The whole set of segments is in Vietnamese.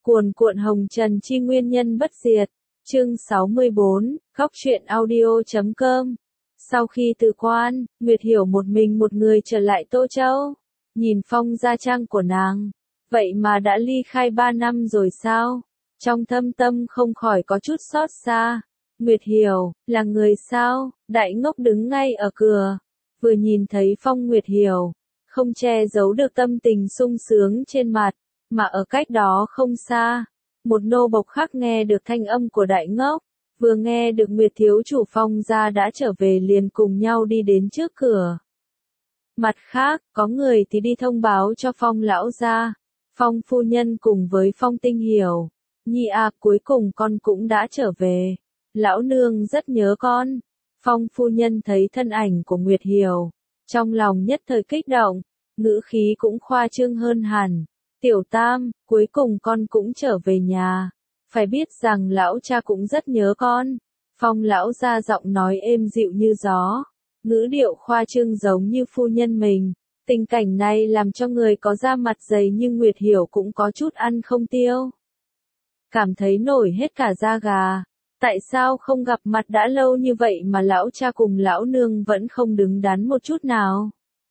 Cuồn cuộn hồng trần chi nguyên nhân bất diệt. Chương 64, Góc truyện audio.com. Sau khi từ quan, Nguyệt Hiểu một mình một người trở lại Tô Châu. Nhìn phong gia trang của nàng. Vậy mà đã ly khai 3 năm rồi sao? Trong thâm tâm không khỏi có chút xót xa. Nguyệt Hiểu, là người sao? Đại ngốc đứng ngay ở cửa. Vừa nhìn thấy phong Nguyệt Hiểu, không che giấu được tâm tình sung sướng trên mặt. Mà ở cách đó không xa, một nô bộc khác nghe được thanh âm của đại ngốc, vừa nghe được Nguyệt thiếu chủ phong gia đã trở về liền cùng nhau đi đến trước cửa. Mặt khác, có người thì đi thông báo cho phong lão gia, phong phu nhân cùng với phong tinh hiểu. Nhi à, cuối cùng con cũng đã trở về. Lão nương rất nhớ con. Phong phu nhân thấy thân ảnh của Nguyệt Hiểu, trong lòng nhất thời kích động, ngữ khí cũng khoa trương hơn hẳn. Tiểu Tam, cuối cùng con cũng trở về nhà. Phải biết rằng lão cha cũng rất nhớ con. Phong lão gia giọng nói êm dịu như gió, ngữ điệu khoa trương giống như phu nhân mình. Tình cảnh này làm cho người có da mặt dày nhưng Nguyệt Hiểu cũng có chút ăn không tiêu. Cảm thấy nổi hết cả da gà. Tại sao không gặp mặt đã lâu như vậy mà lão cha cùng lão nương vẫn không đứng đắn một chút nào?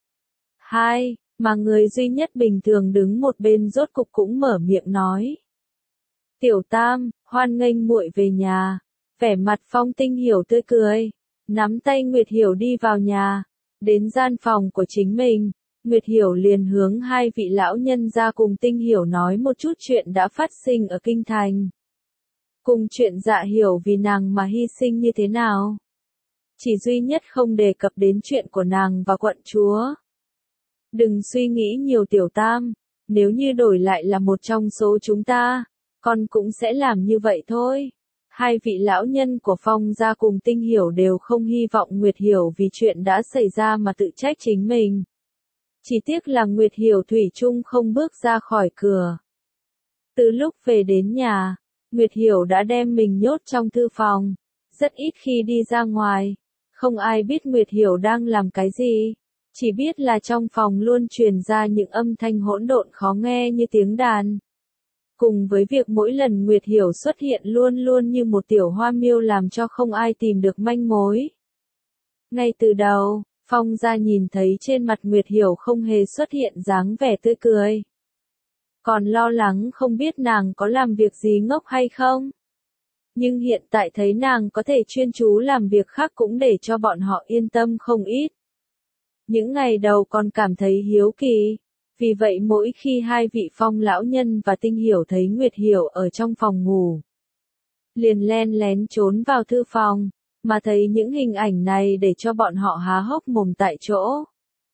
Hai, mà người duy nhất bình thường đứng một bên rốt cục cũng mở miệng nói. Tiểu Tam, hoan nghênh muội về nhà. Vẻ mặt Phong Tinh Hiểu tươi cười, nắm tay Nguyệt Hiểu đi vào nhà. Đến gian phòng của chính mình, Nguyệt Hiểu liền hướng hai vị lão nhân ra cùng Tinh Hiểu nói một chút chuyện đã phát sinh ở kinh thành. Cùng chuyện Dạ Hiểu vì nàng mà hy sinh như thế nào. Chỉ duy nhất không đề cập đến chuyện của nàng và quận chúa. Đừng suy nghĩ nhiều Tiểu Tam, nếu như đổi lại là một trong số chúng ta, con cũng sẽ làm như vậy thôi. Hai vị lão nhân của Phong gia cùng Tinh Hiểu đều không hy vọng Nguyệt Hiểu vì chuyện đã xảy ra mà tự trách chính mình. Chỉ tiếc là Nguyệt Hiểu thủy chung không bước ra khỏi cửa. Từ lúc về đến nhà, Nguyệt Hiểu đã đem mình nhốt trong thư phòng, rất ít khi đi ra ngoài. Không ai biết Nguyệt Hiểu đang làm cái gì. Chỉ biết là trong phòng luôn truyền ra những âm thanh hỗn độn khó nghe như tiếng đàn. Cùng với việc mỗi lần Nguyệt Hiểu xuất hiện luôn luôn như một tiểu hoa miêu làm cho không ai tìm được manh mối. Ngay từ đầu, Phong gia nhìn thấy trên mặt Nguyệt Hiểu không hề xuất hiện dáng vẻ tươi cười. Còn lo lắng không biết nàng có làm việc gì ngốc hay không. Nhưng hiện tại thấy nàng có thể chuyên chú làm việc khác cũng để cho bọn họ yên tâm không ít. Những ngày đầu còn cảm thấy hiếu kỳ, vì vậy mỗi khi hai vị Phong lão nhân và Tinh Hiểu thấy Nguyệt Hiểu ở trong phòng ngủ, liền len lén trốn vào thư phòng, mà thấy những hình ảnh này để cho bọn họ há hốc mồm tại chỗ.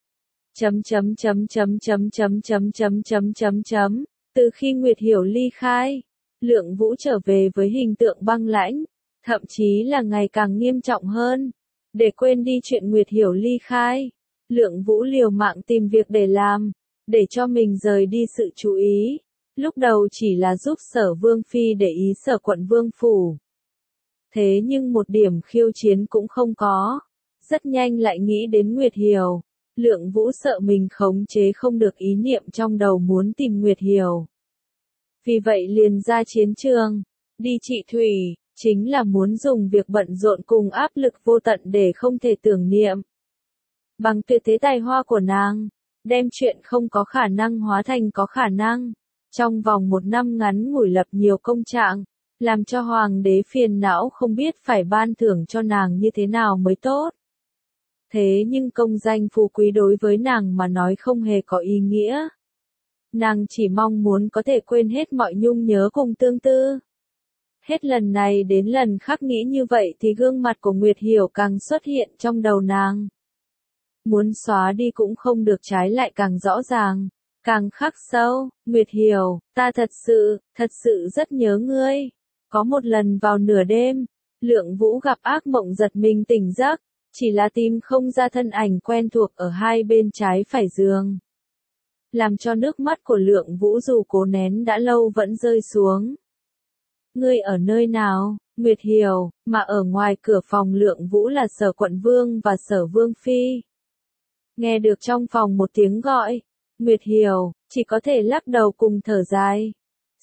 Từ khi Nguyệt Hiểu ly khai, Lượng Vũ trở về với hình tượng băng lãnh, thậm chí là ngày càng nghiêm trọng hơn. Để quên đi chuyện Nguyệt Hiểu ly khai, Lượng Vũ liều mạng tìm việc để làm, để cho mình rời đi sự chú ý. Lúc đầu chỉ là giúp Sở Vương Phi để ý Sở quận Vương phủ. Thế nhưng một điểm khiêu chiến cũng không có. Rất nhanh lại nghĩ đến Nguyệt Hiểu. Lượng Vũ sợ mình khống chế không được ý niệm trong đầu muốn tìm Nguyệt Hiểu. Vì vậy liền ra chiến trường, đi trị thủy, chính là muốn dùng việc bận rộn cùng áp lực vô tận để không thể tưởng niệm. Bằng tuyệt thế tài hoa của nàng, đem chuyện không có khả năng hóa thành có khả năng. Trong vòng 1 năm ngắn ngủi lập nhiều công trạng, làm cho hoàng đế phiền não không biết phải ban thưởng cho nàng như thế nào mới tốt. Thế nhưng công danh phú quý đối với nàng mà nói không hề có ý nghĩa. Nàng chỉ mong muốn có thể quên hết mọi nhung nhớ cùng tương tư. Hết lần này đến lần khác nghĩ như vậy thì gương mặt của Nguyệt Hiểu càng xuất hiện trong đầu nàng. Muốn xóa đi cũng không được, trái lại càng rõ ràng, càng khắc sâu. Nguyệt Hiểu, ta thật sự rất nhớ ngươi. Có một lần vào nửa đêm, Lượng Vũ gặp ác mộng giật mình tỉnh giấc, chỉ là tìm không ra thân ảnh quen thuộc ở hai bên trái phải giường. Làm cho nước mắt của Lượng Vũ dù cố nén đã lâu vẫn rơi xuống. Ngươi ở nơi nào, Nguyệt Hiểu, mà ở ngoài cửa phòng Lượng Vũ là Sở quận Vương và Sở Vương Phi. Nghe được trong phòng một tiếng gọi, Nguyệt Hiểu, chỉ có thể lắc đầu cùng thở dài.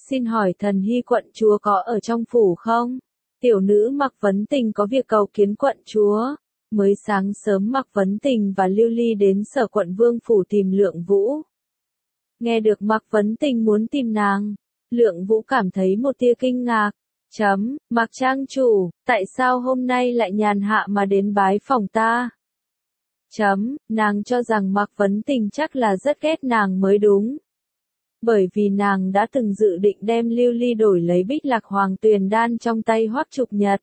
Xin hỏi thần hy quận chúa có ở trong phủ không? Tiểu nữ Mạc Vấn Tình có việc cầu kiến quận chúa. Mới sáng sớm Mạc Vấn Tình và Lưu Ly đến sở quận vương phủ tìm Lượng Vũ. Nghe được Mạc Vấn Tình muốn tìm nàng, Lượng Vũ cảm thấy một tia kinh ngạc. Mạc trang chủ, tại sao hôm nay lại nhàn hạ mà đến bái phòng ta? Nàng cho rằng Mạc Vấn Tình chắc là rất ghét nàng mới đúng. Bởi vì nàng đã từng dự định đem Lưu Ly đổi lấy Bích Lạc Hoàng Tuyền đan trong tay Hoắc Trục Nhật.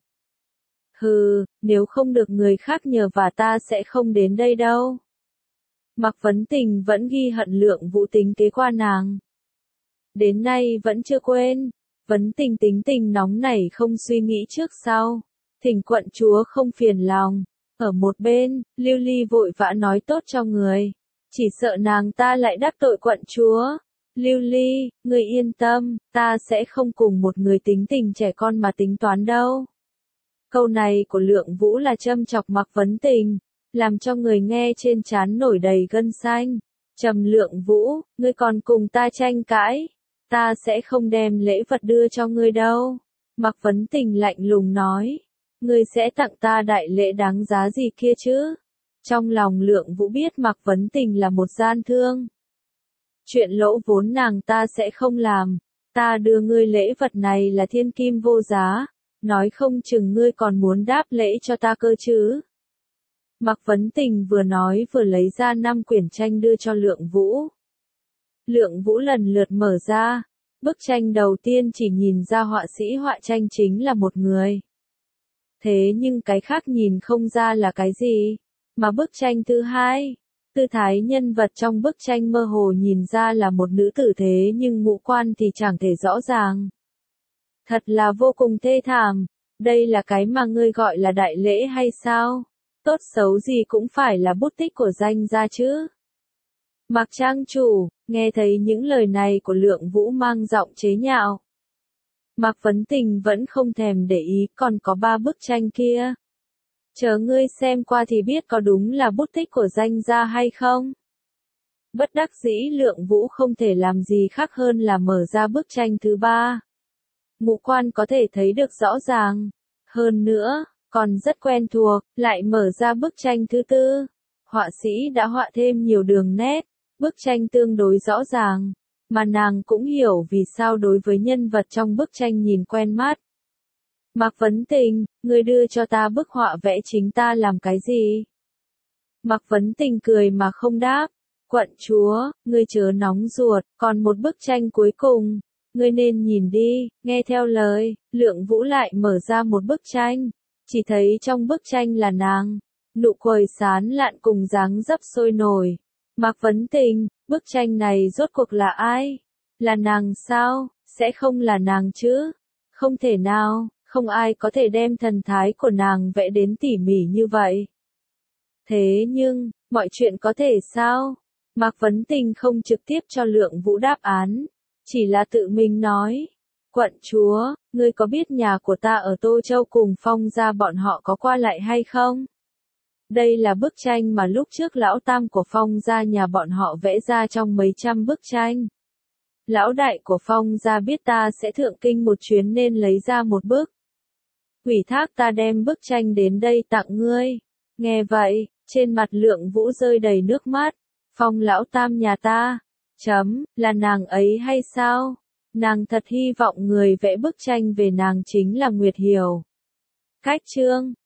Hừ, nếu không được người khác nhờ và ta sẽ không đến đây đâu. Mạc Vấn Tình vẫn ghi hận Lượng Vũ tính kế qua nàng. Đến nay vẫn chưa quên. Vấn Tình tính tình nóng nảy không suy nghĩ trước sau. Thỉnh quận chúa không phiền lòng. Ở một bên, Lưu Ly vội vã nói tốt cho người. Chỉ sợ nàng ta lại đắc tội quận chúa. Lưu Ly, người yên tâm, ta sẽ không cùng một người tính tình trẻ con mà tính toán đâu. Câu này của Lượng Vũ là châm chọc Mạc Vấn Tình, làm cho người nghe trên trán nổi đầy gân xanh. Lượng Vũ, ngươi còn cùng ta tranh cãi, ta sẽ không đem lễ vật đưa cho ngươi đâu. Mạc Vấn Tình lạnh lùng nói, ngươi sẽ tặng ta đại lễ đáng giá gì kia chứ? Trong lòng Lượng Vũ biết Mạc Vấn Tình là một gian thương. Chuyện lỗ vốn nàng ta sẽ không làm, ta đưa ngươi lễ vật này là thiên kim vô giá, nói không chừng ngươi còn muốn đáp lễ cho ta cơ chứ. Mạc Vấn Tình vừa nói vừa lấy ra 5 quyển tranh đưa cho Lượng Vũ. Lượng Vũ lần lượt mở ra, bức tranh đầu tiên chỉ nhìn ra họa sĩ họa tranh chính là một người. Thế nhưng cái khác nhìn không ra là cái gì, mà bức tranh thứ hai, tư thái nhân vật trong bức tranh mơ hồ nhìn ra là một nữ tử thế nhưng ngũ quan thì chẳng thể rõ ràng. Thật là vô cùng thê thảm, đây là cái mà ngươi gọi là đại lễ hay sao? Tốt xấu gì cũng phải là bút tích của danh gia chứ. Mạc trang chủ, nghe thấy những lời này của Lượng Vũ mang giọng chế nhạo. Mạc Vấn Tình vẫn không thèm để ý, còn có 3 bức tranh kia. Chờ ngươi xem qua thì biết có đúng là bút tích của danh gia hay không. Bất đắc dĩ Lượng Vũ không thể làm gì khác hơn là mở ra bức tranh thứ 3. Ngũ quan có thể thấy được rõ ràng. Hơn nữa, còn rất quen thuộc, lại mở ra bức tranh thứ 4. Họa sĩ đã họa thêm nhiều đường nét, bức tranh tương đối rõ ràng, mà nàng cũng hiểu vì sao đối với nhân vật trong bức tranh nhìn quen mắt. Mạc Vấn Tình, ngươi đưa cho ta bức họa vẽ chính ta làm cái gì? Mạc Vấn Tình cười mà không đáp. Quận chúa, ngươi chớ nóng ruột, còn một bức tranh cuối cùng, ngươi nên nhìn đi. Nghe theo lời, Lượng Vũ lại mở ra một bức tranh, chỉ thấy trong bức tranh là nàng, nụ cười sán lạn cùng dáng dấp sôi nổi. Mạc Vấn Tình, bức tranh này rốt cuộc là ai? Là nàng sao? Sẽ không là nàng chứ? Không thể nào, không ai có thể đem thần thái của nàng vẽ đến tỉ mỉ như vậy. Thế nhưng, mọi chuyện có thể sao? Mạc Vấn Tình không trực tiếp cho Lượng Vũ đáp án, chỉ là tự mình nói. Quận chúa, ngươi có biết nhà của ta ở Tô Châu cùng Phong gia bọn họ có qua lại hay không? Đây là bức tranh mà lúc trước lão tam của Phong gia nhà bọn họ vẽ ra trong mấy trăm bức tranh. Lão đại của Phong gia biết ta sẽ thượng kinh một chuyến nên lấy ra một bức. Ủy thác ta đem bức tranh đến đây tặng ngươi. Nghe vậy, trên mặt Lượng Vũ rơi đầy nước mắt. Phong lão tam nhà ta. Là nàng ấy hay sao? Nàng thật hy vọng người vẽ bức tranh về nàng chính là Nguyệt Hiểu. Cách chương